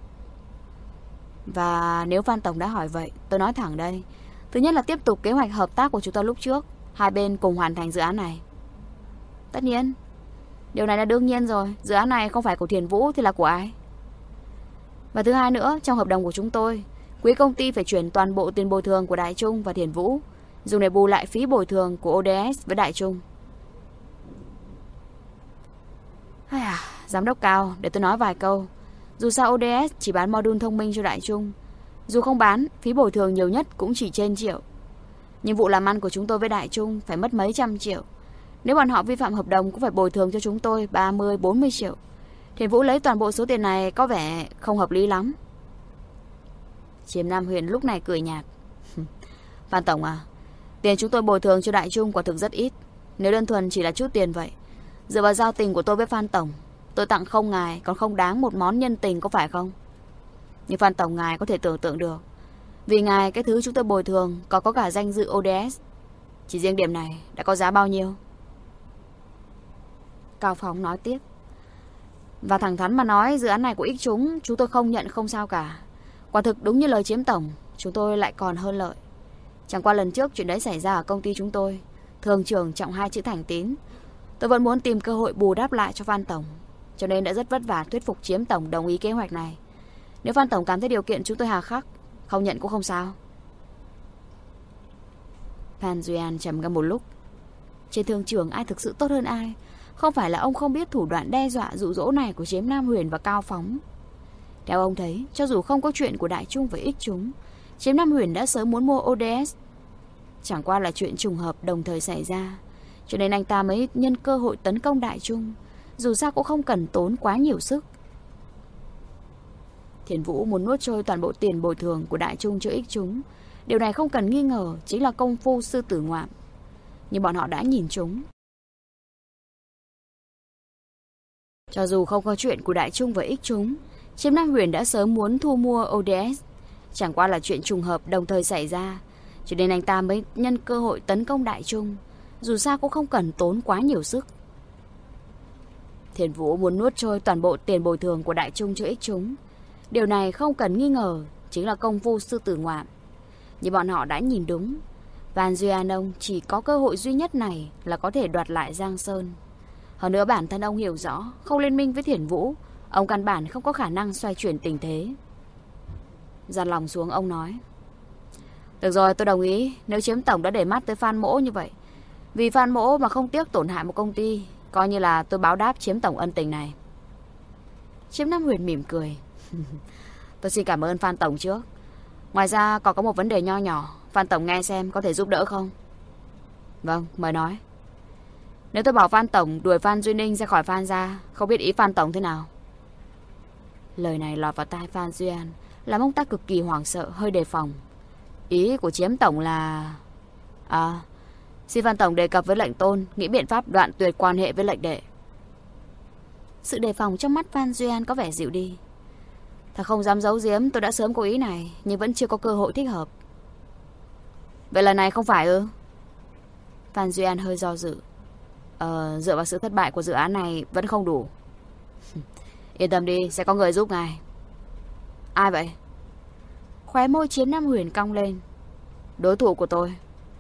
Và nếu Phan tổng đã hỏi vậy, tôi nói thẳng đây. Thứ nhất là tiếp tục kế hoạch hợp tác của chúng ta lúc trước, hai bên cùng hoàn thành dự án này. Tất nhiên, điều này là đương nhiên rồi. Dự án này không phải của Thiền Vũ thì là của ai? Và thứ hai nữa, trong hợp đồng của chúng tôi, quý công ty phải chuyển toàn bộ tiền bồi thường của Đại Trung và Thiền Vũ, dùng để bù lại phí bồi thường của ô đê ét với Đại Trung. À, giám đốc Cao, để tôi nói vài câu. Dù sao ô đê ét chỉ bán module thông minh cho Đại Trung, dù không bán, phí bồi thường nhiều nhất cũng chỉ trên triệu. Nhưng vụ làm ăn của chúng tôi với Đại Trung phải mất mấy trăm triệu. Nếu bọn họ vi phạm hợp đồng cũng phải bồi thường cho chúng tôi ba mươi bốn mươi triệu. Thiền Vũ lấy toàn bộ số tiền này có vẻ không hợp lý lắm. Chiêm Nam Huyền lúc này cười nhạt. Phan tổng à, tiền chúng tôi bồi thường cho Đại Trung quả thực rất ít. Nếu đơn thuần chỉ là chút tiền vậy, dựa vào giao tình của tôi với Phan tổng, tôi tặng không ngài còn không đáng một món nhân tình, có phải không? Nhưng Phan tổng ngài có thể tưởng tượng được, vì ngài cái thứ chúng tôi bồi thường còn có cả danh dự ô đê ét. Chỉ riêng điểm này đã có giá bao nhiêu? Cao Phóng nói tiếp. Và thẳng thắn mà nói, dự án này của X chúng chúng tôi không nhận không sao cả. Quả thực đúng như lời Chiếm tổng, chúng tôi lại còn hơn lợi. Chẳng qua lần trước chuyện đấy xảy ra ở công ty chúng tôi, thường trưởng trọng hai chữ thành tín. Tôi vẫn muốn tìm cơ hội bù đắp lại cho Phan tổng, cho nên đã rất vất vả thuyết phục Chiếm tổng đồng ý kế hoạch này. Nếu Phan tổng cảm thấy điều kiện chúng tôi hà khắc, không nhận cũng không sao. Phan Duy An trầm ngâm một lúc. Trên thương trường ai thực sự tốt hơn ai? Không phải là ông không biết thủ đoạn đe dọa dụ dỗ này của Chiếm Nam Huyền và Cao Phóng. Theo ông thấy, cho dù không có chuyện của Đại Trung với X chúng, Chiếm Nam Huyền đã sớm muốn mua ô đê ét. Chẳng qua là chuyện trùng hợp đồng thời xảy ra, cho nên anh ta mới nhân cơ hội tấn công Đại Trung. Dù sao cũng không cần tốn quá nhiều sức. Thiền Vũ muốn nuốt trôi toàn bộ tiền bồi thường của Đại Trung cho X chúng. Điều này không cần nghi ngờ chính là công phu sư tử ngoạm. Nhưng bọn họ đã nhìn chúng. Cho dù không có chuyện của Đại Trung và X chúng, Chiếm Nam Huyền đã sớm muốn thu mua ô đê ét. Chẳng qua là chuyện trùng hợp đồng thời xảy ra, cho nên anh ta mới nhân cơ hội tấn công Đại Trung. Dù sao cũng không cần tốn quá nhiều sức. Thiền Vũ muốn nuốt trôi toàn bộ tiền bồi thường của Đại Trung cho X chúng. Điều này không cần nghi ngờ chính là công phu sư tử ngoạm. Nhưng bọn họ đã nhìn đúng. Van Duy An ông chỉ có cơ hội duy nhất này là có thể đoạt lại Giang Sơn. Hơn nữa bản thân ông hiểu rõ, không liên minh với Thiền Vũ, ông căn bản không có khả năng xoay chuyển tình thế. Dàn lòng xuống ông nói. Được rồi, tôi đồng ý. Nếu Chiếm tổng đã để mắt tới Phan Mỗ như vậy, vì Phan Mỗ mà không tiếc tổn hại một công ty, coi như là tôi báo đáp Chiếm tổng ân tình này. Chiếm Nam Huyền mỉm cười. Tôi xin cảm ơn Phan tổng trước. Ngoài ra còn có một vấn đề nho nhỏ, Phan tổng nghe xem có thể giúp đỡ không? Vâng, mời nói. Nếu tôi bảo Phan tổng đuổi Phan Duy Ninh ra khỏi Phan gia, không biết ý Phan tổng thế nào? Lời này lọt vào tai Phan Duy An, làm ông ta cực kỳ hoảng sợ, hơi đề phòng. Ý của Chiếm tổng là... À, xin Phan tổng đề cập với lệnh tôn, nghĩ biện pháp đoạn tuyệt quan hệ với lệnh đệ. Sự đề phòng trong mắt Phan Duy An có vẻ dịu đi. Thật không dám giấu giếm, tôi đã sớm có ý này, nhưng vẫn chưa có cơ hội thích hợp. Vậy lần này không phải ư? Phan Duy An hơi do dự. Ờ, dựa vào sự thất bại của dự án này vẫn không đủ. Yên tâm đi, sẽ có người giúp ngài. Ai vậy? Khóe môi Chiếm Nam Huyền cong lên. Đối thủ của tôi.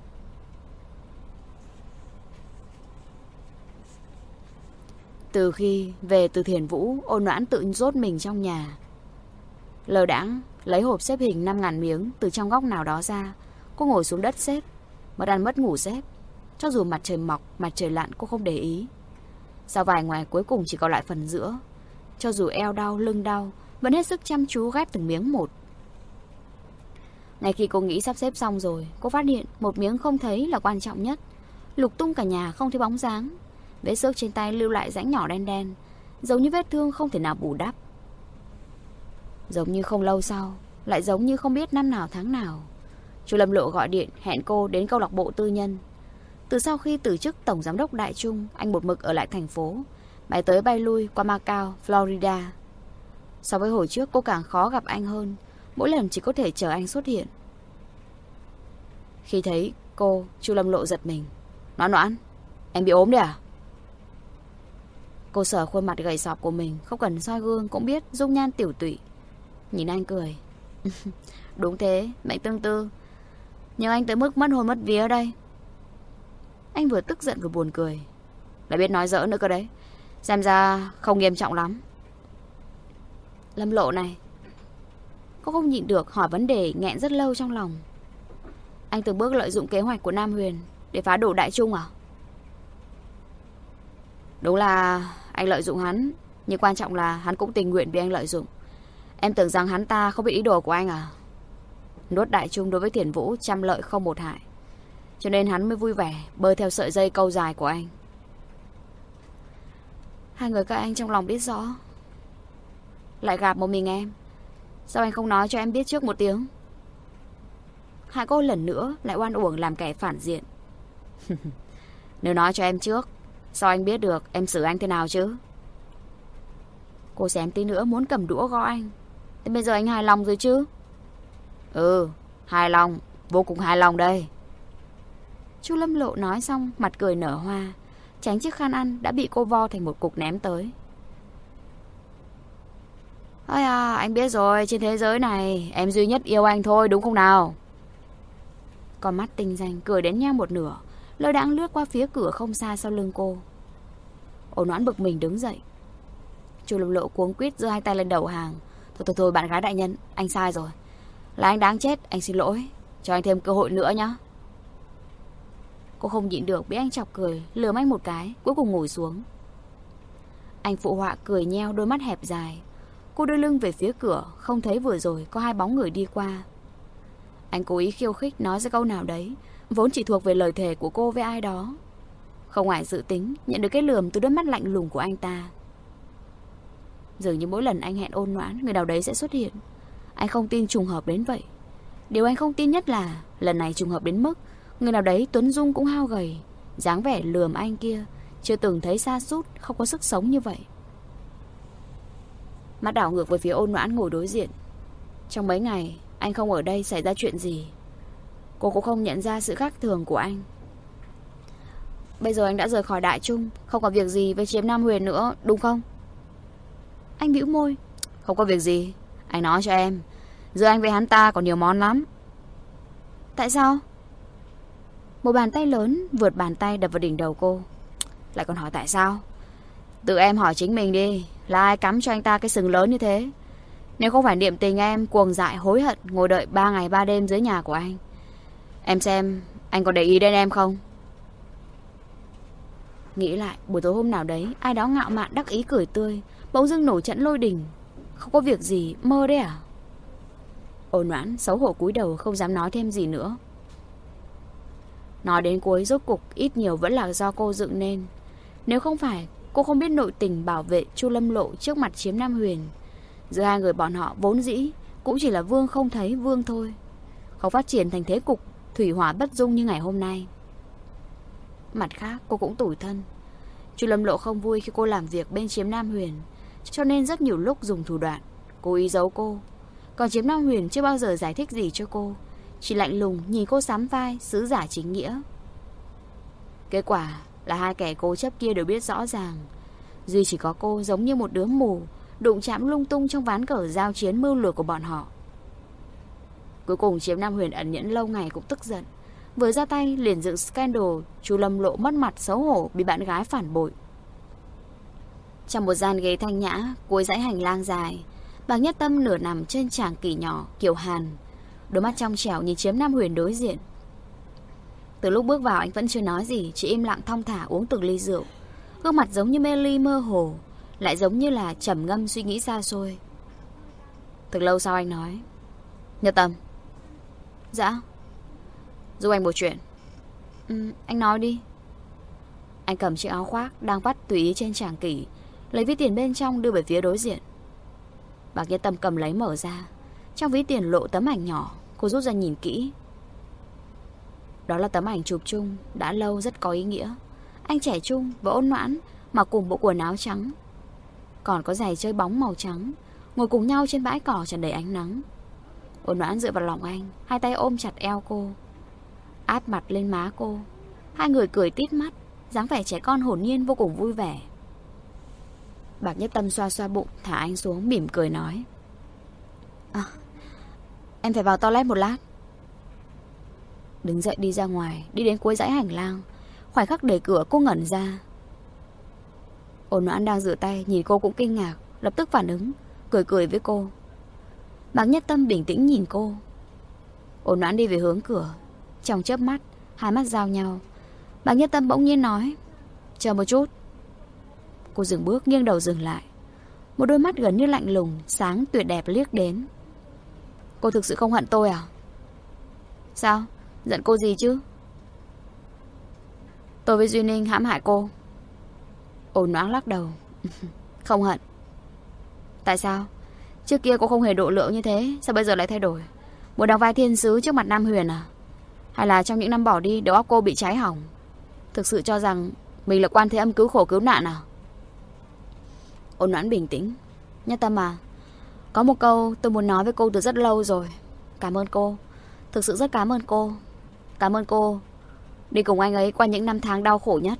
Từ khi về từ Thiền Vũ, Ôn Noãn tự rốt mình trong nhà. Lờ đãng lấy hộp xếp hình năm ngàn miếng từ trong góc nào đó ra. Cô ngồi xuống đất xếp, mất ăn mất ngủ xếp. Cho dù mặt trời mọc, mặt trời lặn cô không để ý. Sau vài ngoài cuối cùng chỉ còn lại phần giữa. Cho dù eo đau, lưng đau, vẫn hết sức chăm chú ghép từng miếng một. Ngay khi cô nghĩ sắp xếp xong rồi, cô phát hiện một miếng không thấy là quan trọng nhất. Lục tung cả nhà không thấy bóng dáng. Vết xước trên tay lưu lại rãnh nhỏ đen đen, giống như vết thương không thể nào bù đắp. Giống như không lâu sau, lại giống như không biết năm nào tháng nào, Chu Lâm Lộ gọi điện hẹn cô đến câu lạc bộ tư nhân. Từ sau khi từ chức tổng giám đốc Đại Trung, anh một mực ở lại thành phố, bay tới bay lui qua Macau, Florida. So với hồi trước cô càng khó gặp anh hơn, mỗi lần chỉ có thể chờ anh xuất hiện. Khi thấy cô, Chu Lâm Lộ giật mình. Noãn Noãn, em bị ốm đấy à? Cô sờ khuôn mặt gầy sọp của mình, không cần soi gương cũng biết dung nhan tiểu tụy. Nhìn anh cười. Đúng thế, mệnh tương tư. Nhưng anh tới mức mất hồn mất vía ở đây. Anh vừa tức giận vừa buồn cười. Lại biết nói giỡn nữa cơ đấy. Xem ra không nghiêm trọng lắm. Lâm Lộ này. Cô không nhịn được hỏi vấn đề nghẹn rất lâu trong lòng. Anh từng bước lợi dụng kế hoạch của Nam Huyền để phá đổ Đại Trung à? Đúng là anh lợi dụng hắn, nhưng quan trọng là hắn cũng tình nguyện bị anh lợi dụng. Em tưởng rằng hắn ta không biết ý đồ của anh à? Nuốt Đại Trung đối với Thiền Vũ trăm lợi không một hại, cho nên hắn mới vui vẻ bơi theo sợi dây câu dài của anh. Hai người các anh trong lòng biết rõ, lại gặp một mình em. Sao anh không nói cho em biết trước một tiếng? Hai cô lần nữa lại oan uổng làm kẻ phản diện. Nếu nói cho em trước, sao anh biết được em xử anh thế nào chứ? Cô xém tí nữa muốn cầm đũa gõ anh. Thế bây giờ anh hài lòng rồi chứ? Ừ, hài lòng, vô cùng hài lòng đây. Chu Lâm Lộ nói xong mặt cười nở hoa, tránh chiếc khăn ăn đã bị cô vo thành một cục ném tới. Ôi à, anh biết rồi, trên thế giới này em duy nhất yêu anh thôi, đúng không nào? Con mắt tinh danh cười đến nhang một nửa, lơ đãng lướt qua phía cửa không xa sau lưng cô. Ôn Noãn bực mình đứng dậy. Chu Lâm Lộ cuống quýt giơ hai tay lên đầu hàng. Thôi thôi thôi bạn gái đại nhân, anh sai rồi. Là anh đáng chết, anh xin lỗi. Cho anh thêm cơ hội nữa nhé. Cô không nhịn được bị anh chọc cười, lườm anh một cái, cuối cùng ngồi xuống. Anh phụ họa cười nheo đôi mắt hẹp dài. Cô đưa lưng về phía cửa, không thấy vừa rồi có hai bóng người đi qua. Anh cố ý khiêu khích nói ra câu nào đấy, vốn chỉ thuộc về lời thề của cô với ai đó. Không ngoài dự tính, nhận được cái lườm từ đôi mắt lạnh lùng của anh ta. Dường như mỗi lần anh hẹn Ôn Noãn, người nào đấy sẽ xuất hiện. Anh không tin trùng hợp đến vậy. Điều anh không tin nhất là lần này trùng hợp đến mức người nào đấy tuấn dung cũng hao gầy, dáng vẻ lườm anh kia chưa từng thấy sa sút, không có sức sống như vậy. Mắt đảo ngược về phía Ôn Noãn ngồi đối diện. Trong mấy ngày anh không ở đây xảy ra chuyện gì, cô cũng không nhận ra sự khác thường của anh. Bây giờ anh đã rời khỏi Đại Trung, không có việc gì với Chiếm Nam Huyền nữa, đúng không? Anh bĩu môi. Không có việc gì. Anh nói cho em, giữa anh với hắn ta còn nhiều món lắm. Tại sao? Một bàn tay lớn vượt bàn tay đập vào đỉnh đầu cô. Lại còn hỏi tại sao? Tự em hỏi chính mình đi, là ai cắm cho anh ta cái sừng lớn như thế? Nếu không phải niệm tình em cuồng dại hối hận ngồi đợi ba ngày ba đêm dưới nhà của anh, em xem anh còn để ý đến em không? Nghĩ lại buổi tối hôm nào đấy, ai đó ngạo mạn đắc ý cười tươi, bỗng dưng nổi trận lôi đình. Không có việc gì, mơ đấy à? Ôn Noãn xấu hổ cúi đầu không dám nói thêm gì nữa. Nói đến cuối rốt cục ít nhiều vẫn là do cô dựng nên. Nếu không phải cô không biết nội tình bảo vệ Chu Lâm Lộ trước mặt Chiếm Nam Huyền, giữa hai người bọn họ vốn dĩ cũng chỉ là vương không thấy vương thôi, không phát triển thành thế cục thủy hỏa bất dung như ngày hôm nay. Mặt khác cô cũng tủi thân. Chu Lâm Lộ không vui khi cô làm việc bên Chiếm Nam Huyền, cho nên rất nhiều lúc dùng thủ đoạn cố ý giấu cô. Còn Chiếm Nam Huyền chưa bao giờ giải thích gì cho cô, chỉ lạnh lùng nhìn cô sắm vai sứ giả chính nghĩa. Kết quả là hai kẻ cố chấp kia đều biết rõ ràng, duy chỉ có cô giống như một đứa mù, đụng chạm lung tung trong ván cờ giao chiến mưu lược của bọn họ. Cuối cùng Chiếm Nam Huyền ẩn nhẫn lâu ngày cũng tức giận, vừa ra tay liền dựng scandal Chu Lâm Lộ mất mặt xấu hổ bị bạn gái phản bội. Trong một gian ghế thanh nhã cuối dãy hành lang dài, Bạc Nhất Tâm nửa nằm trên tràng kỷ nhỏ kiểu Hàn, đôi mắt trong trẻo nhìn Chiếm Nam Huyền đối diện. Từ lúc bước vào anh vẫn chưa nói gì, chỉ im lặng thong thả uống từng ly rượu. Gương mặt giống như mê ly mơ hồ, lại giống như là trầm ngâm suy nghĩ xa xôi. Thực lâu sau anh nói: Nhất Tâm. Dạ. Giúp anh một chuyện. Ừ, anh nói đi. Anh cầm chiếc áo khoác đang vắt tùy ý trên tràng kỷ, lấy ví tiền bên trong đưa về phía đối diện. Bạc Nhất Tâm cầm lấy mở ra. Trong ví tiền lộ tấm ảnh nhỏ. Cô rút ra nhìn kỹ. Đó là tấm ảnh chụp chung đã lâu rất có ý nghĩa. Anh trẻ trung và ôn noãn, mặc cùng bộ quần áo trắng, còn có giày chơi bóng màu trắng, ngồi cùng nhau trên bãi cỏ tràn đầy ánh nắng. Ôn noãn dựa vào lòng anh, hai tay ôm chặt eo cô, áp mặt lên má cô. Hai người cười tít mắt, dáng vẻ trẻ con hồn nhiên vô cùng vui vẻ. Bạc Nhất Tâm xoa xoa bụng, thả anh xuống, mỉm cười nói: À, em phải vào toilet một lát. Đứng dậy đi ra ngoài, đi đến cuối dãy hành lang. Khoảnh khắc đẩy cửa cô ngẩn ra. Ôn Noãn đang rửa tay, nhìn cô cũng kinh ngạc, lập tức phản ứng, cười cười với cô. Bạc Nhất Tâm bình tĩnh nhìn cô. Ôn Noãn đi về hướng cửa. Trong chớp mắt, hai mắt giao nhau. Bạc Nhất Tâm bỗng nhiên nói: Chờ một chút. Cô dừng bước, nghiêng đầu dừng lại. Một đôi mắt gần như lạnh lùng, sáng tuyệt đẹp liếc đến. Cô thực sự không hận tôi à? Sao? Giận cô gì chứ? Tôi với Duy Ninh hãm hại cô. Ôn Noãn lắc đầu. Không hận. Tại sao? Trước kia cô không hề độ lượng như thế, sao bây giờ lại thay đổi? Muốn đóng vai thiên sứ trước mặt Nam Huyền à? Hay là trong những năm bỏ đi đầu óc cô bị cháy hỏng, thực sự cho rằng mình là Quan Thế Âm cứu khổ cứu nạn à? Ôn Noãn bình tĩnh. Nhất Tâm à, có một câu tôi muốn nói với cô từ rất lâu rồi. Cảm ơn cô. Thực sự rất cảm ơn cô. Cảm ơn cô đi cùng anh ấy qua những năm tháng đau khổ nhất.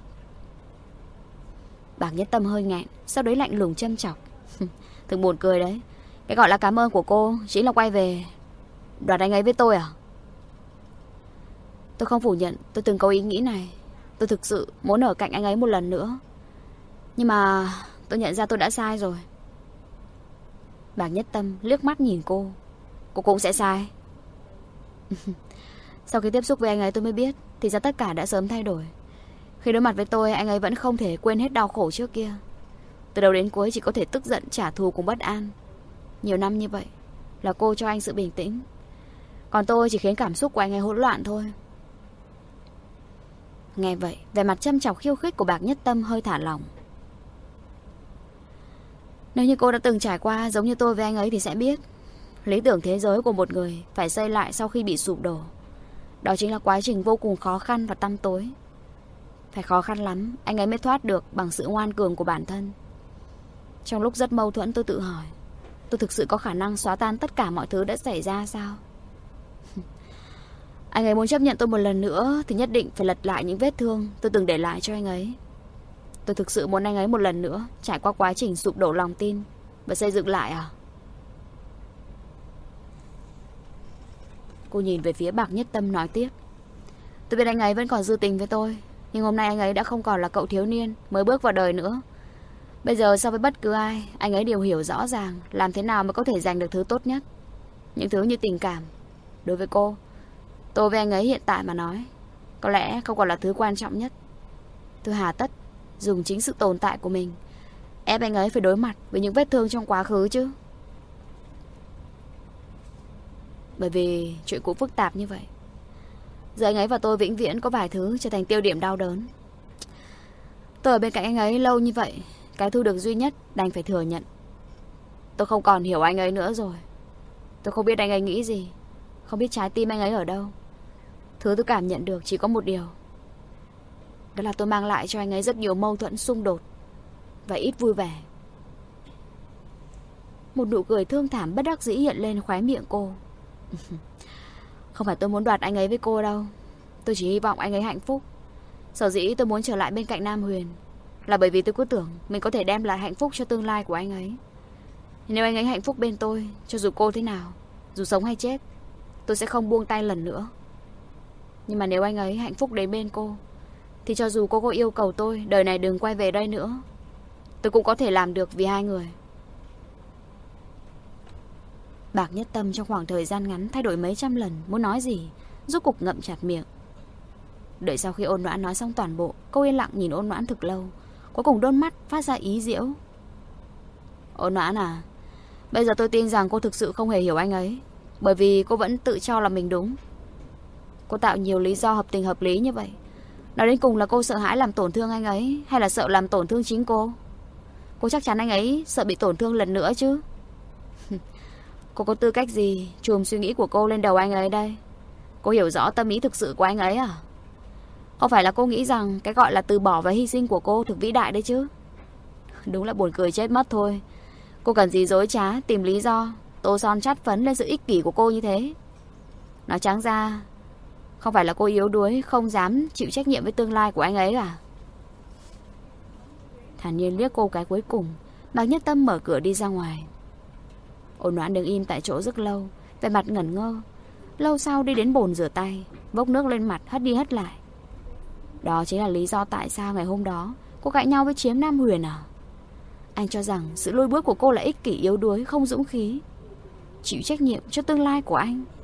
Bạc Nhất Tâm hơi nghẹn, sau đấy lạnh lùng châm chọc. Thực buồn cười đấy. Cái gọi là cảm ơn của cô chính là quay về đoạt anh ấy với tôi à? Tôi không phủ nhận tôi từng có ý nghĩ này. Tôi thực sự muốn ở cạnh anh ấy một lần nữa. Nhưng mà tôi nhận ra tôi đã sai rồi. Bạc Nhất Tâm liếc mắt nhìn cô. Cô cũng sẽ sai. Sau khi tiếp xúc với anh ấy tôi mới biết, thì ra tất cả đã sớm thay đổi. Khi đối mặt với tôi, anh ấy vẫn không thể quên hết đau khổ trước kia. Từ đầu đến cuối chỉ có thể tức giận, trả thù cùng bất an. Nhiều năm như vậy là cô cho anh sự bình tĩnh, còn tôi chỉ khiến cảm xúc của anh ấy hỗn loạn thôi. Nghe vậy, vẻ mặt châm chọc khiêu khích của Bạc Nhất Tâm hơi thả lỏng. Nếu như cô đã từng trải qua giống như tôi với anh ấy thì sẽ biết, lý tưởng thế giới của một người phải xây lại sau khi bị sụp đổ, đó chính là quá trình vô cùng khó khăn và tăm tối. Phải khó khăn lắm anh ấy mới thoát được bằng sự ngoan cường của bản thân. Trong lúc rất mâu thuẫn tôi tự hỏi, tôi thực sự có khả năng xóa tan tất cả mọi thứ đã xảy ra sao? Anh ấy muốn chấp nhận tôi một lần nữa thì nhất định phải lật lại những vết thương tôi từng để lại cho anh ấy. Tôi thực sự muốn anh ấy một lần nữa trải qua quá trình sụp đổ lòng tin và xây dựng lại à? Cô nhìn về phía Bạc Nhất Tâm nói tiếp. Tôi biết anh ấy vẫn còn dư tình với tôi, nhưng hôm nay anh ấy đã không còn là cậu thiếu niên mới bước vào đời nữa. Bây giờ so với bất cứ ai, anh ấy đều hiểu rõ ràng làm thế nào mới có thể giành được thứ tốt nhất. Những thứ như tình cảm. Đối với cô, tôi với anh ấy hiện tại mà nói, có lẽ không còn là thứ quan trọng nhất. Tôi hà tất dùng chính sự tồn tại của mình ép anh ấy phải đối mặt với những vết thương trong quá khứ chứ? Bởi vì chuyện cũng phức tạp như vậy. Giờ anh ấy và tôi vĩnh viễn có vài thứ trở thành tiêu điểm đau đớn. Tôi ở bên cạnh anh ấy lâu như vậy, cái thu được duy nhất đành phải thừa nhận. Tôi không còn hiểu anh ấy nữa rồi. Tôi không biết anh ấy nghĩ gì, không biết trái tim anh ấy ở đâu. Thứ tôi cảm nhận được chỉ có một điều: đó là tôi mang lại cho anh ấy rất nhiều mâu thuẫn xung đột và ít vui vẻ. Một nụ cười thương thảm bất đắc dĩ hiện lên khóe miệng cô. Không phải tôi muốn đoạt anh ấy với cô đâu. Tôi chỉ hy vọng anh ấy hạnh phúc. Sở dĩ tôi muốn trở lại bên cạnh Nam Huyền là bởi vì tôi cứ tưởng mình có thể đem lại hạnh phúc cho tương lai của anh ấy. Nếu anh ấy hạnh phúc bên tôi, cho dù cô thế nào, dù sống hay chết, tôi sẽ không buông tay lần nữa. Nhưng mà nếu anh ấy hạnh phúc đến bên cô, thì cho dù cô có yêu cầu tôi đời này đừng quay về đây nữa, tôi cũng có thể làm được vì hai người. Bạc Nhất Tâm trong khoảng thời gian ngắn thay đổi mấy trăm lần, muốn nói gì, rốt cục ngậm chặt miệng. Đợi sau khi Ôn Noãn nói xong toàn bộ, cô yên lặng nhìn Ôn Noãn thực lâu, cuối cùng đôi mắt phát ra ý giễu. Ôn Noãn à, bây giờ tôi tin rằng cô thực sự không hề hiểu anh ấy, bởi vì cô vẫn tự cho là mình đúng. Cô tạo nhiều lý do hợp tình hợp lý như vậy, nói đến cùng là cô sợ hãi làm tổn thương anh ấy, hay là sợ làm tổn thương chính cô? Cô chắc chắn anh ấy sợ bị tổn thương lần nữa chứ. Cô có tư cách gì chùm suy nghĩ của cô lên đầu anh ấy đây? Cô hiểu rõ tâm ý thực sự của anh ấy à? Không phải là cô nghĩ rằng cái gọi là từ bỏ và hy sinh của cô thực vĩ đại đấy chứ? Đúng là buồn cười chết mất thôi. Cô cần gì dối trá, tìm lý do, tô son chát phấn lên sự ích kỷ của cô như thế? Nói trắng ra, không phải là cô yếu đuối, không dám chịu trách nhiệm với tương lai của anh ấy à? Thản nhiên liếc cô cái cuối cùng, Bạc Nhất Tâm mở cửa đi ra ngoài. Ôn Noãn đứng im tại chỗ rất lâu, vẻ mặt ngẩn ngơ. Lâu sau đi đến bồn rửa tay, vốc nước lên mặt hất đi hất lại. Đó chính là lý do tại sao ngày hôm đó cô cãi nhau với Chiếm Nam Huyền à? Anh cho rằng sự lôi bước của cô là ích kỷ yếu đuối, không dũng khí, chịu trách nhiệm cho tương lai của anh.